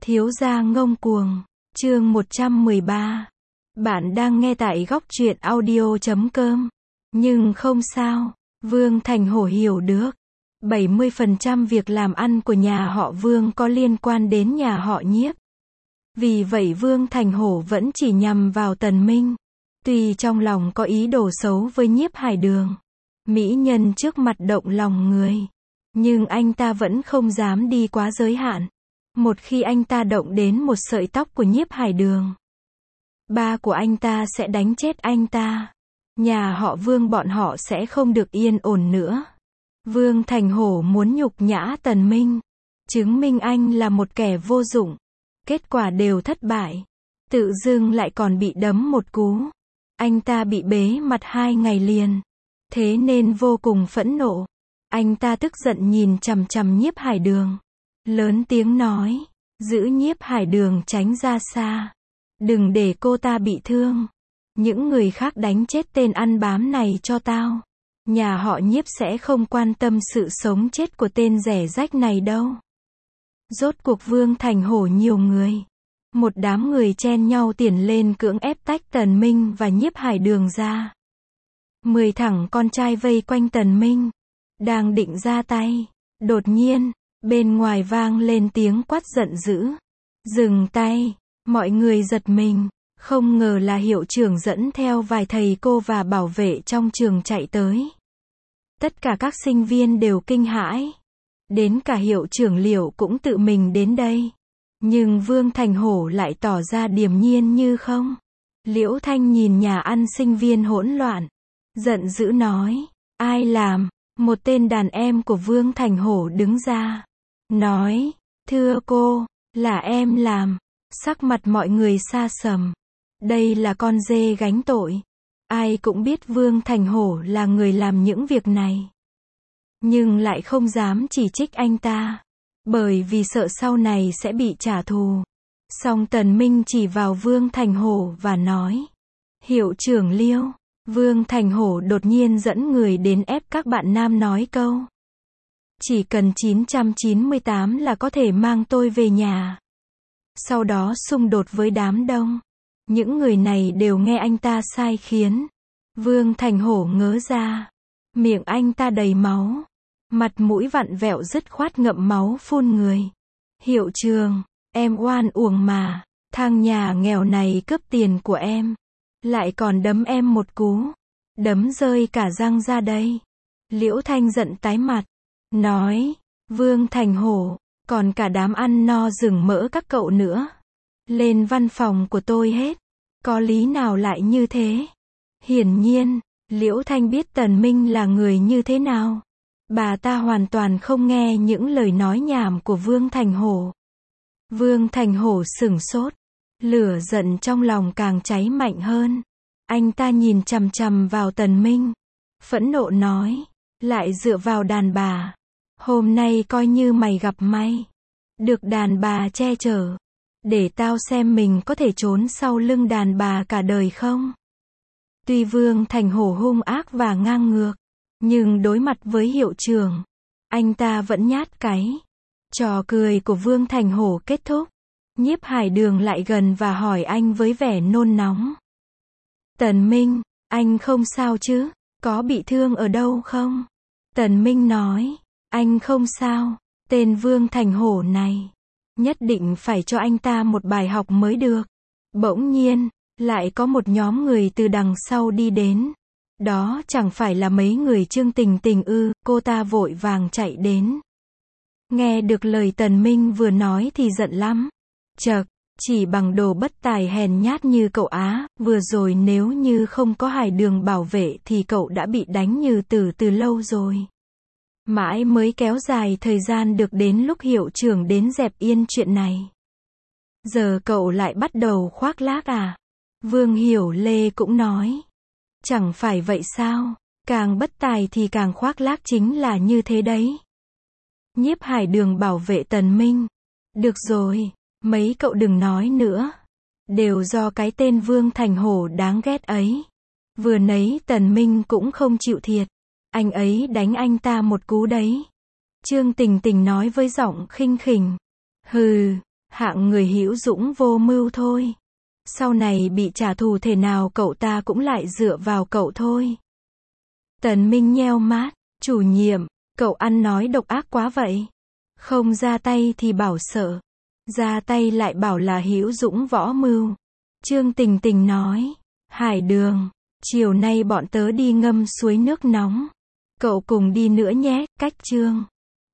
Thiếu gia ngông cuồng, chương 113. Bạn đang nghe tại góc truyện audio.com. Nhưng không sao, Vương Thành Hổ hiểu được. 70% việc làm ăn của nhà họ Vương có liên quan đến nhà họ Nhiếp. Vì vậy Vương Thành Hổ vẫn chỉ nhằm vào Tần Minh. Tuy trong lòng có ý đồ xấu với Nhiếp Hải Đường, mỹ nhân trước mặt động lòng người, nhưng anh ta vẫn không dám đi quá giới hạn. Một khi anh ta động đến một sợi tóc của Nhiếp Hải Đường, ba của anh ta sẽ đánh chết anh ta. Nhà họ Vương bọn họ sẽ không được yên ổn nữa. Vương Thành Hổ muốn nhục nhã Tần Minh, chứng minh anh là một kẻ vô dụng. Kết quả đều thất bại. Tự dưng lại còn bị đấm một cú. Anh ta bị bế mặt 2 ngày liền. Thế nên vô cùng phẫn nộ. Anh ta tức giận nhìn chằm chằm Nhiếp Hải Đường, lớn tiếng nói, giữ Nhiếp Hải Đường tránh ra xa. Đừng để cô ta bị thương. Những người khác đánh chết tên ăn bám này cho tao. Nhà họ Nhiếp sẽ không quan tâm sự sống chết của tên rẻ rách này đâu. Rốt cuộc Vương Thành Hổ nhiều người. Một đám người chen nhau tiến lên cưỡng ép tách Tần Minh và Nhiếp Hải Đường ra. 10 thằng con trai vây quanh Tần Minh, đang định ra tay. Đột nhiên, bên ngoài vang lên tiếng quát giận dữ. Dừng tay. Mọi người giật mình. Không ngờ là hiệu trưởng dẫn theo vài thầy cô và bảo vệ trong trường chạy tới. Tất cả các sinh viên đều kinh hãi. Đến cả hiệu trưởng Liễu cũng tự mình đến đây. Nhưng Vương Thành Hổ lại tỏ ra điềm nhiên như không. Liễu Thanh nhìn nhà ăn sinh viên hỗn loạn, giận dữ nói, ai làm? Một tên đàn em của Vương Thành Hổ đứng ra, nói, thưa cô, là em làm. Sắc mặt mọi người sa sầm. Đây là con dê gánh tội. Ai cũng biết Vương Thành Hổ là người làm những việc này, nhưng lại không dám chỉ trích anh ta, bởi vì sợ sau này sẽ bị trả thù. Song Tần Minh chỉ vào Vương Thành Hổ và nói, hiệu trưởng Liêu. Vương Thành Hổ đột nhiên dẫn người đến ép các bạn nam nói câu, chỉ cần 998 là có thể mang tôi về nhà. Sau đó xung đột với đám đông. Những người này đều nghe anh ta sai khiến. Vương Thành Hổ ngớ ra. Miệng anh ta đầy máu. Mặt mũi vặn vẹo dứt khoát ngậm máu phun người. Hiệu trưởng, em oan uổng mà. Thằng nhà nghèo này cướp tiền của em, lại còn đấm em một cú. Đấm rơi cả răng ra đây. Liễu Thanh giận tái mặt, nói, Vương Thành Hổ, còn cả đám ăn no rừng mỡ các cậu nữa, lên văn phòng của tôi hết. Có lý nào lại như thế? Hiển nhiên, Liễu Thanh biết Tần Minh là người như thế nào. Bà ta hoàn toàn không nghe những lời nói nhảm của Vương Thành Hổ. Vương Thành Hổ sửng sốt. Lửa giận trong lòng càng cháy mạnh hơn. Anh ta nhìn chằm chằm vào Tần Minh, phẫn nộ nói, lại dựa vào đàn bà. Hôm nay coi như mày gặp may. Được đàn bà che chở. Để tao xem mình có thể trốn sau lưng đàn bà cả đời không. Tuy Vương Thành Hổ hung ác và ngang ngược, nhưng đối mặt với hiệu trưởng, anh ta vẫn nhát cái. Trò cười của Vương Thành Hổ kết thúc. Nhiếp Hải Đường lại gần và hỏi anh với vẻ nôn nóng. Tần Minh, anh không sao chứ? Có bị thương ở đâu không? Tần Minh nói, anh không sao. Tên Vương Thành Hổ này, nhất định phải cho anh ta một bài học mới được. Bỗng nhiên, lại có một nhóm người từ đằng sau đi đến. Đó chẳng phải là mấy người Trương Tình Tình ư? Cô ta vội vàng chạy đến. Nghe được lời Tần Minh vừa nói thì giận lắm. Chậc, chỉ bằng đồ bất tài hèn nhát như cậu á, vừa rồi nếu như không có Hải Đường bảo vệ thì cậu đã bị đánh như tử từ lâu rồi. Mãi mới kéo dài thời gian được đến lúc hiệu trưởng đến dẹp yên chuyện này. Giờ cậu lại bắt đầu khoác lác à? Vương Hiểu Lê cũng nói. Chẳng phải vậy sao? Càng bất tài thì càng khoác lác, chính là như thế đấy. Nhiếp Hải Đường bảo vệ Tần Minh. Được rồi, mấy cậu đừng nói nữa. Đều do cái tên Vương Thành Hổ đáng ghét ấy. Vừa nấy Tần Minh cũng không chịu thiệt. Anh ấy đánh anh ta một cú đấy. Trương Tình Tình nói với giọng khinh khỉnh. Hừ, Hạng người hữu dũng vô mưu thôi. Sau này bị trả thù thế nào cậu ta cũng lại dựa vào cậu thôi. Tần Minh nheo mắt, chủ nhiệm, cậu ăn nói độc ác quá vậy. Không ra tay thì bảo sợ, ra tay lại bảo là hữu dũng võ mưu. Trương Tình Tình nói, Hải Đường, chiều nay bọn tớ đi ngâm suối nước nóng. Cậu cùng đi nữa nhé, cách Trương.